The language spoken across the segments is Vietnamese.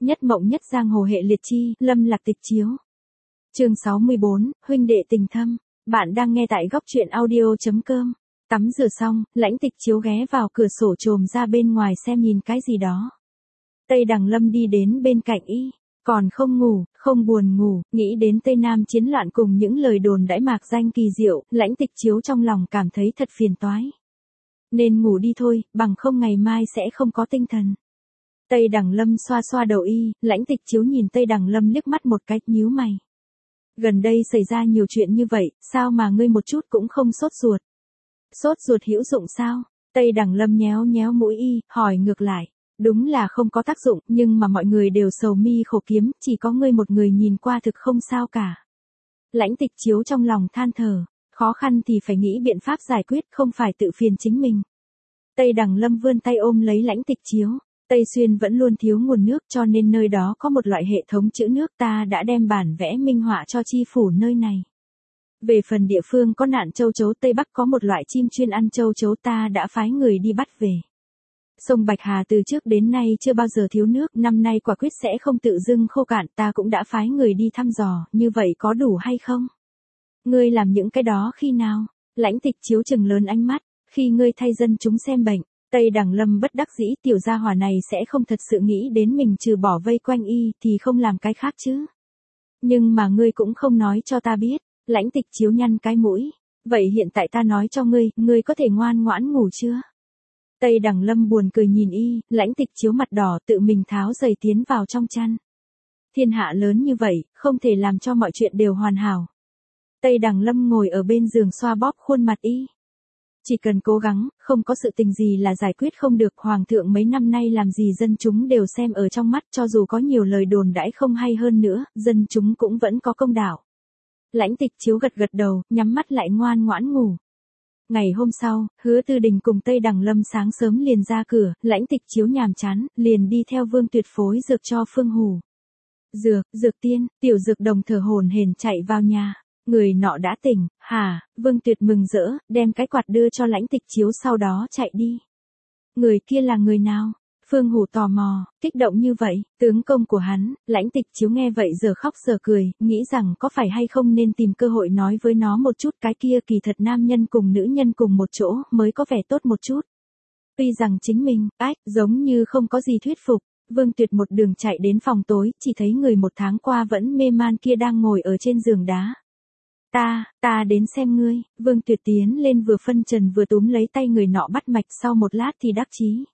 Nhất mộng nhất giang hồ hệ liệt chi, Lâm Lạc Tịch chiếu. Chương 64, huynh đệ tình thâm. Bạn đang nghe tại góc truyện audio.com. Tắm rửa xong, Lãnh Tịch chiếu ghé vào cửa sổ chồm ra bên ngoài xem nhìn cái gì đó. Tây Đằng Lâm đi đến bên cạnh y, còn không ngủ, không buồn ngủ, nghĩ đến Tây Nam chiến loạn cùng những lời đồn đãi mạc danh kỳ diệu, Lãnh Tịch chiếu trong lòng cảm thấy thật phiền toái. Nên ngủ đi thôi, bằng không ngày mai sẽ không có tinh thần. Tây Đằng Lâm xoa xoa đầu y, Lãnh Tịch chiếu nhìn Tây Đằng Lâm liếc mắt một cái, nhíu mày. Gần đây xảy ra nhiều chuyện như vậy, sao mà ngươi một chút cũng không sốt ruột? Sốt ruột hữu dụng sao? Tây Đằng Lâm nhéo nhéo mũi y, hỏi ngược lại. Đúng là không có tác dụng, nhưng mà mọi người đều sầu mi khổ kiếm, chỉ có ngươi một người nhìn qua thực không sao cả. Lãnh Tịch chiếu trong lòng than thở, khó khăn thì phải nghĩ biện pháp giải quyết, không phải tự phiền chính mình. Tây Đằng Lâm vươn tay ôm lấy Lãnh Tịch chiếu. Tây Xuyên vẫn luôn thiếu nguồn nước, cho nên nơi đó có một loại hệ thống trữ nước, ta đã đem bản vẽ minh họa cho chi phủ nơi này. Về phần địa phương có nạn châu chấu Tây Bắc có một loại chim chuyên ăn châu chấu, ta đã phái người đi bắt về. Sông Bạch Hà từ trước đến nay chưa bao giờ thiếu nước, năm nay quả quyết sẽ không tự dưng khô cạn, ta cũng đã phái người đi thăm dò, như vậy có đủ hay không? Ngươi làm những cái đó khi nào? Lãnh Tịch chiếu trừng lớn ánh mắt, khi ngươi thay dân chúng xem bệnh. Tây Đằng Lâm bất đắc dĩ, tiểu gia hỏa này sẽ không thật sự nghĩ đến mình trừ bỏ vây quanh y thì không làm cái khác chứ. Nhưng mà ngươi cũng không nói cho ta biết. Lãnh Tịch chiếu nhăn cái mũi. Vậy hiện tại ta nói cho ngươi có thể ngoan ngoãn ngủ chưa? Tây Đằng Lâm buồn cười nhìn y, Lãnh Tịch chiếu mặt đỏ tự mình tháo giày tiến vào trong chăn. Thiên hạ lớn như vậy, không thể làm cho mọi chuyện đều hoàn hảo. Tây Đằng Lâm ngồi ở bên giường xoa bóp khuôn mặt y. Chỉ cần cố gắng, không có sự tình gì là giải quyết không được. Hoàng thượng mấy năm nay làm gì dân chúng đều xem ở trong mắt, cho dù có nhiều lời đồn đãi không hay hơn nữa, dân chúng cũng vẫn có công đạo. Lãnh Tịch chiếu gật gật đầu, nhắm mắt lại ngoan ngoãn ngủ. Ngày hôm sau, Hứa Tư Đình cùng Tây Đằng Lâm sáng sớm liền ra cửa, Lãnh Tịch chiếu nhàm chán, liền đi theo Vương Tuyệt phối dược cho Phương Hủ. Dược tiên, tiểu dược đồng thở hổn hển chạy vào nhà. Người nọ đã tỉnh, hả? Vương Tuyệt mừng rỡ, đem cái quạt đưa cho Lãnh Tịch chiếu sau đó chạy đi. Người kia là người nào? Phương Hủ tò mò, kích động như vậy, tướng công của hắn. Lãnh Tịch chiếu nghe vậy giờ khóc giờ cười, nghĩ rằng có phải hay không nên tìm cơ hội nói với nó một chút, cái kia kỳ thật nam nhân cùng nữ nhân cùng một chỗ mới có vẻ tốt một chút. Tuy rằng chính mình, giống như không có gì thuyết phục. Vương Tuyệt một đường chạy đến phòng tối, chỉ thấy người một tháng qua vẫn mê man kia đang ngồi ở trên giường đá. Ta đến xem ngươi. Vương Tuyệt tiến lên vừa phân trần vừa túm lấy tay người nọ bắt mạch, sau một lát thì đắc chí.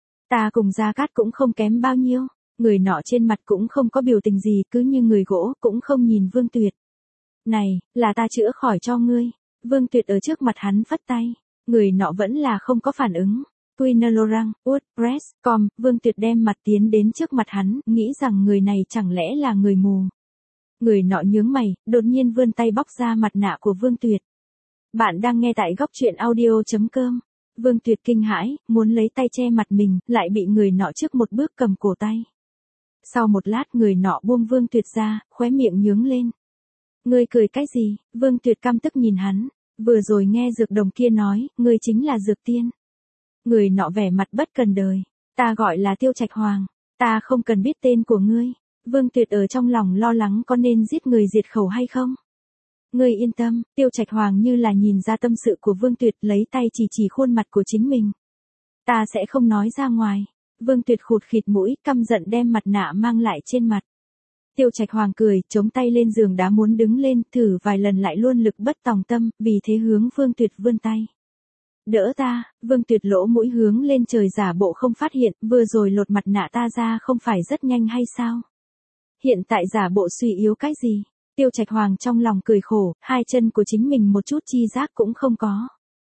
Ta cùng Gia Cát cũng không kém bao nhiêu. Người nọ trên mặt cũng không có biểu tình gì, cứ như người gỗ, cũng không nhìn Vương Tuyệt. Này, là ta chữa khỏi cho ngươi. Vương Tuyệt ở trước mặt hắn phất tay. Người nọ vẫn là không có phản ứng. Quinolorang, WordPress.com, Vương Tuyệt đem mặt tiến đến trước mặt hắn, nghĩ rằng người này chẳng lẽ là người mù. Người nọ nhướng mày, đột nhiên vươn tay bóc ra mặt nạ của Vương Tuyệt. Bạn đang nghe tại góc truyện audio.com. Vương Tuyệt kinh hãi, muốn lấy tay che mặt mình, lại bị người nọ trước một bước cầm cổ tay. Sau một lát người nọ buông Vương Tuyệt ra, khóe miệng nhướng lên. Ngươi cười cái gì? Vương Tuyệt căm tức nhìn hắn. Vừa rồi nghe dược đồng kia nói, ngươi chính là dược tiên. Người nọ vẻ mặt bất cần đời. Ta gọi là Tiêu Trạch Hoàng. Ta không cần biết tên của ngươi. Vương Tuyệt ở trong lòng lo lắng có nên giết người diệt khẩu hay không. Ngươi yên tâm, Tiêu Trạch Hoàng như là nhìn ra tâm sự của Vương Tuyệt, lấy tay chỉ khuôn mặt của chính mình. Ta sẽ không nói ra ngoài. Vương Tuyệt khụt khịt mũi, căm giận đem mặt nạ mang lại trên mặt. Tiêu Trạch Hoàng cười, chống tay lên giường đá muốn đứng lên, thử vài lần lại luôn lực bất tòng tâm, vì thế hướng Vương Tuyệt vươn tay. Đỡ ta. Vương Tuyệt lỗ mũi hướng lên trời giả bộ không phát hiện, vừa rồi lột mặt nạ ta ra không phải rất nhanh hay sao? Hiện tại giả bộ suy yếu cái gì? Tiêu Trạch Hoàng trong lòng cười khổ, hai chân của chính mình một chút chi giác cũng không có.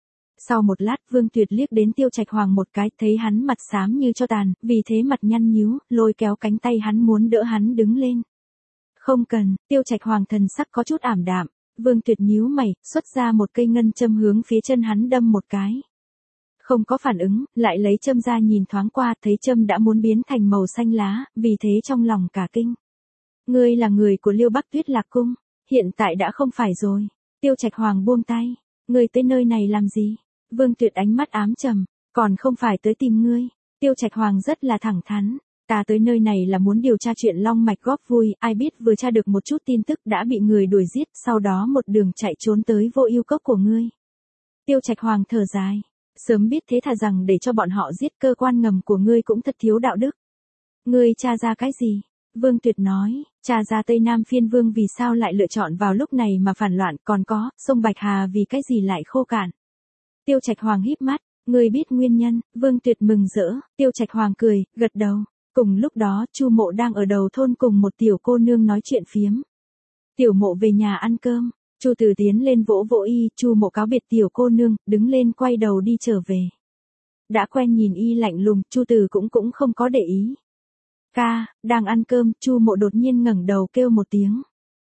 Sau một lát Vương Tuyệt liếc đến Tiêu Trạch Hoàng một cái, thấy hắn mặt xám như cho tàn, vì thế mặt nhăn nhíu, lôi kéo cánh tay hắn muốn đỡ hắn đứng lên. Không cần. Tiêu Trạch Hoàng thần sắc có chút ảm đạm. Vương Tuyệt nhíu mày, xuất ra một cây ngân châm hướng phía chân hắn đâm một cái. Không có phản ứng, lại lấy châm ra nhìn thoáng qua, thấy châm đã muốn biến thành màu xanh lá, vì thế trong lòng cả kinh. Ngươi là người của Liêu Bắc Tuyết Lạc Cung, hiện tại đã không phải rồi. Tiêu Trạch Hoàng buông tay. Ngươi tới nơi này làm gì? Vương Tuyệt ánh mắt ám trầm, còn không phải tới tìm ngươi. Tiêu Trạch Hoàng rất là thẳng thắn. Ta tới nơi này là muốn điều tra chuyện long mạch góp vui, ai biết vừa tra được một chút tin tức đã bị người đuổi giết, sau đó một đường chạy trốn tới Vô Ưu cốc của ngươi. Tiêu Trạch Hoàng thở dài, sớm biết thế thà rằng để cho bọn họ giết cơ quan ngầm của ngươi cũng thật thiếu đạo đức. Ngươi tra ra cái gì? Vương Tuyệt nói, tra ra Tây Nam Phiên Vương vì sao lại lựa chọn vào lúc này mà phản loạn, còn có, sông Bạch Hà vì cái gì lại khô cạn. Tiêu Trạch Hoàng híp mắt, ngươi biết nguyên nhân, Vương Tuyệt mừng rỡ, Tiêu Trạch Hoàng cười, gật đầu. Cùng lúc đó, Chu Mộ đang ở đầu thôn cùng một tiểu cô nương nói chuyện phiếm. Tiểu Mộ về nhà ăn cơm, Chu Từ tiến lên vỗ vỗ y, Chu Mộ cáo biệt tiểu cô nương, đứng lên quay đầu đi trở về. Đã quen nhìn y lạnh lùng, Chu Từ cũng không có để ý. Ca, đang ăn cơm, Chu Mộ đột nhiên ngẩng đầu kêu một tiếng.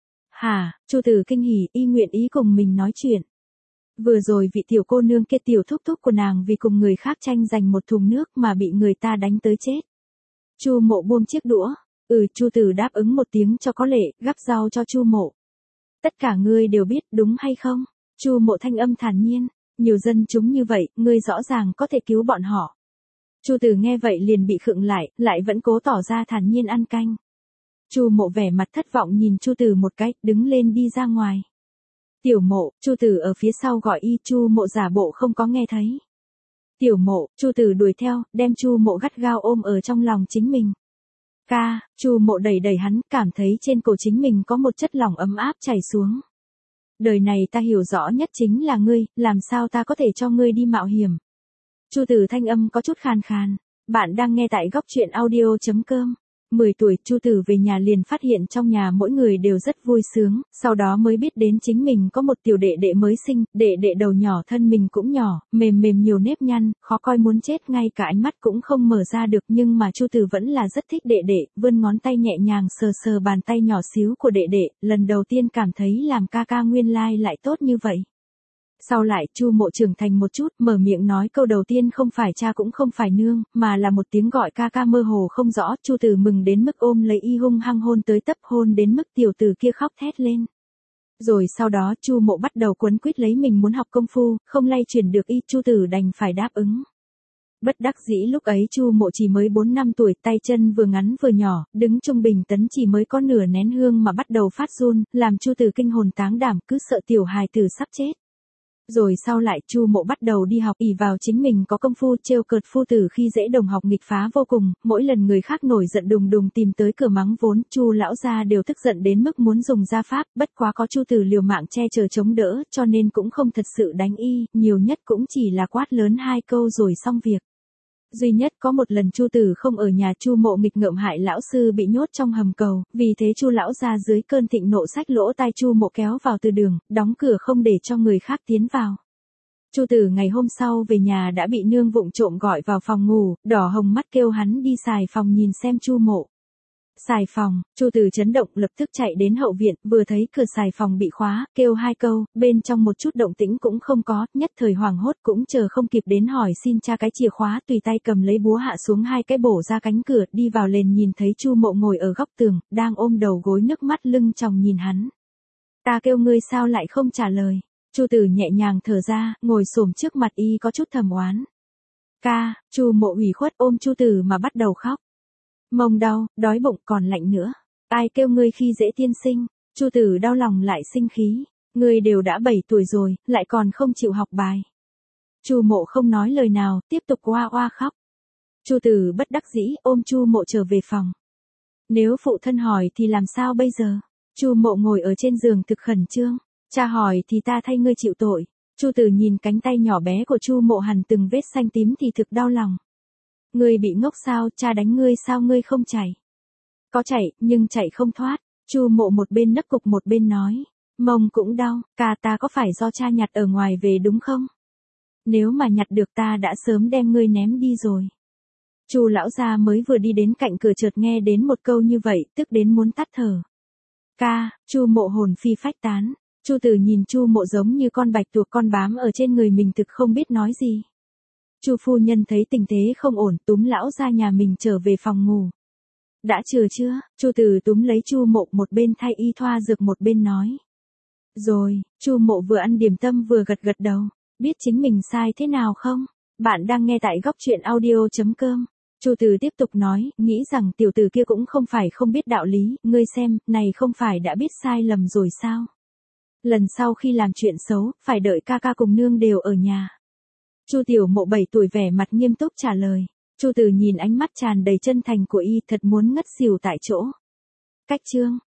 Hả, Chu Từ kinh hỉ, y nguyện ý cùng mình nói chuyện. Vừa rồi vị tiểu cô nương kia tiểu thúc thúc của nàng vì cùng người khác tranh giành một thùng nước mà bị người ta đánh tới chết. Chu Mộ buông chiếc đũa, Chu Từ đáp ứng một tiếng cho có lệ, gắp rau cho Chu Mộ. Tất cả ngươi đều biết đúng hay không? Chu Mộ thanh âm thản nhiên, nhiều dân chúng như vậy, ngươi rõ ràng có thể cứu bọn họ. Chu Từ nghe vậy liền bị khựng lại vẫn cố tỏ ra thản nhiên ăn canh. Chu Mộ vẻ mặt thất vọng nhìn Chu Từ một cái, đứng lên đi ra ngoài. Tiểu Mộ, Chu Từ ở phía sau gọi y, Chu Mộ giả bộ không có nghe thấy. Tiểu Mộ, Chu Từ đuổi theo, đem Chu Mộ gắt gao ôm ở trong lòng chính mình. Ca, Chu Mộ đẩy đẩy hắn, cảm thấy trên cổ chính mình có một chất lỏng ấm áp chảy xuống. Đời này ta hiểu rõ nhất chính là ngươi, làm sao ta có thể cho ngươi đi mạo hiểm. Chu Từ thanh âm có chút khàn khàn. Bạn đang nghe tại góc truyện audio.com. 10 tuổi, Chu Từ về nhà liền phát hiện trong nhà mỗi người đều rất vui sướng, sau đó mới biết đến chính mình có một tiểu đệ đệ mới sinh, đệ đệ đầu nhỏ thân mình cũng nhỏ, mềm nhiều nếp nhăn, khó coi muốn chết, ngay cả ánh mắt cũng không mở ra được, nhưng mà Chu Từ vẫn là rất thích đệ đệ, vươn ngón tay nhẹ nhàng sờ bàn tay nhỏ xíu của đệ đệ, lần đầu tiên cảm thấy làm ca ca nguyên lai lại tốt như vậy. Sau lại, Chu Mộ trưởng thành một chút, mở miệng nói câu đầu tiên không phải cha cũng không phải nương, mà là một tiếng gọi ca ca mơ hồ không rõ, Chu Từ mừng đến mức ôm lấy y hung hăng hôn tới tấp, hôn đến mức tiểu tử kia khóc thét lên. Rồi sau đó Chu Mộ bắt đầu quấn quýt lấy mình muốn học công phu, không lay chuyển được y, Chu Từ đành phải đáp ứng. Bất đắc dĩ lúc ấy Chu Mộ chỉ mới 4 năm tuổi, tay chân vừa ngắn vừa nhỏ, đứng trung bình tấn chỉ mới có nửa nén hương mà bắt đầu phát run, làm Chu Từ kinh hồn táng đảm, cứ sợ tiểu hài tử sắp chết. Rồi sau lại Chu Mộ bắt đầu đi học, ỷ vào chính mình có công phu, trêu cợt phu tử khi dễ đồng học nghịch phá vô cùng, mỗi lần người khác nổi giận đùng đùng tìm tới cửa mắng vốn, Chu lão gia đều tức giận đến mức muốn dùng gia pháp, bất quá có Chu Từ liều mạng che chở chống đỡ, cho nên cũng không thật sự đánh y, nhiều nhất cũng chỉ là quát lớn 2 câu rồi xong việc. Duy nhất có một lần Chu Từ không ở nhà, Chu Mộ nghịch ngợm hại lão sư bị nhốt trong hầm cầu, vì thế Chu lão gia dưới cơn thịnh nộ xách lỗ tai Chu Mộ kéo vào từ đường, đóng cửa không để cho người khác tiến vào. Chu Từ ngày hôm sau về nhà đã bị nương vụng trộm gọi vào phòng ngủ, đỏ hồng mắt kêu hắn đi xài phòng nhìn xem Chu Mộ. Xài phòng, Chu Từ chấn động lập tức chạy đến hậu viện, vừa thấy cửa xài phòng bị khóa, kêu 2 câu, bên trong một chút động tĩnh cũng không có, nhất thời hoảng hốt cũng chờ không kịp đến hỏi xin cha cái chìa khóa, tùy tay cầm lấy búa hạ xuống 2 cái bổ ra cánh cửa, đi vào liền nhìn thấy Chu Mộ ngồi ở góc tường, đang ôm đầu gối nước mắt lưng tròng nhìn hắn. Ta kêu ngươi sao lại không trả lời? Chu Từ nhẹ nhàng thở ra, ngồi xổm trước mặt y có chút thầm oán. Ca, Chu Mộ ủy khuất ôm Chu Từ mà bắt đầu khóc. Mông đau, đói bụng còn lạnh nữa. Ai kêu ngươi khi dễ tiên sinh? Chu Từ đau lòng lại sinh khí. Ngươi đều đã 7 tuổi rồi, lại còn không chịu học bài. Chu Mộ không nói lời nào, tiếp tục oa oa khóc. Chu Từ bất đắc dĩ ôm Chu Mộ trở về phòng. Nếu phụ thân hỏi thì làm sao bây giờ? Chu Mộ ngồi ở trên giường thực khẩn trương. Cha hỏi thì ta thay ngươi chịu tội. Chu Từ nhìn cánh tay nhỏ bé của Chu Mộ hằn từng vết xanh tím thì thực đau lòng. Ngươi bị ngốc sao, cha đánh ngươi sao ngươi không chảy? Có chảy, nhưng chảy không thoát. Chu Mộ một bên nấc cục một bên nói. Mông cũng đau, ca ta có phải do cha nhặt ở ngoài về đúng không? Nếu mà nhặt được ta đã sớm đem ngươi ném đi rồi. Chu lão gia mới vừa đi đến cạnh cửa chợt nghe đến một câu như vậy, tức đến muốn tắt thở. Ca, Chu Mộ hồn phi phách tán. Chu Từ nhìn Chu Mộ giống như con bạch tuộc con bám ở trên người mình thực không biết nói gì. Chu phu nhân thấy tình thế không ổn, túm lão gia nhà mình trở về phòng ngủ. Đã chừa chưa? Chu Từ túm lấy Chu Mộ một bên thay y thoa dược một bên nói. Rồi, Chu Mộ vừa ăn điểm tâm vừa gật gật đầu. Biết chính mình sai thế nào không? Bạn đang nghe tại góc truyện audio.com. Chu Từ tiếp tục nói, nghĩ rằng tiểu tử kia cũng không phải không biết đạo lý, ngươi xem, này không phải đã biết sai lầm rồi sao? Lần sau khi làm chuyện xấu, phải đợi ca ca cùng nương đều ở nhà. Chu Tiểu Mộ 7 tuổi vẻ mặt nghiêm túc trả lời. Chu Từ nhìn ánh mắt tràn đầy chân thành của y thật muốn ngất xỉu tại chỗ. Cách chương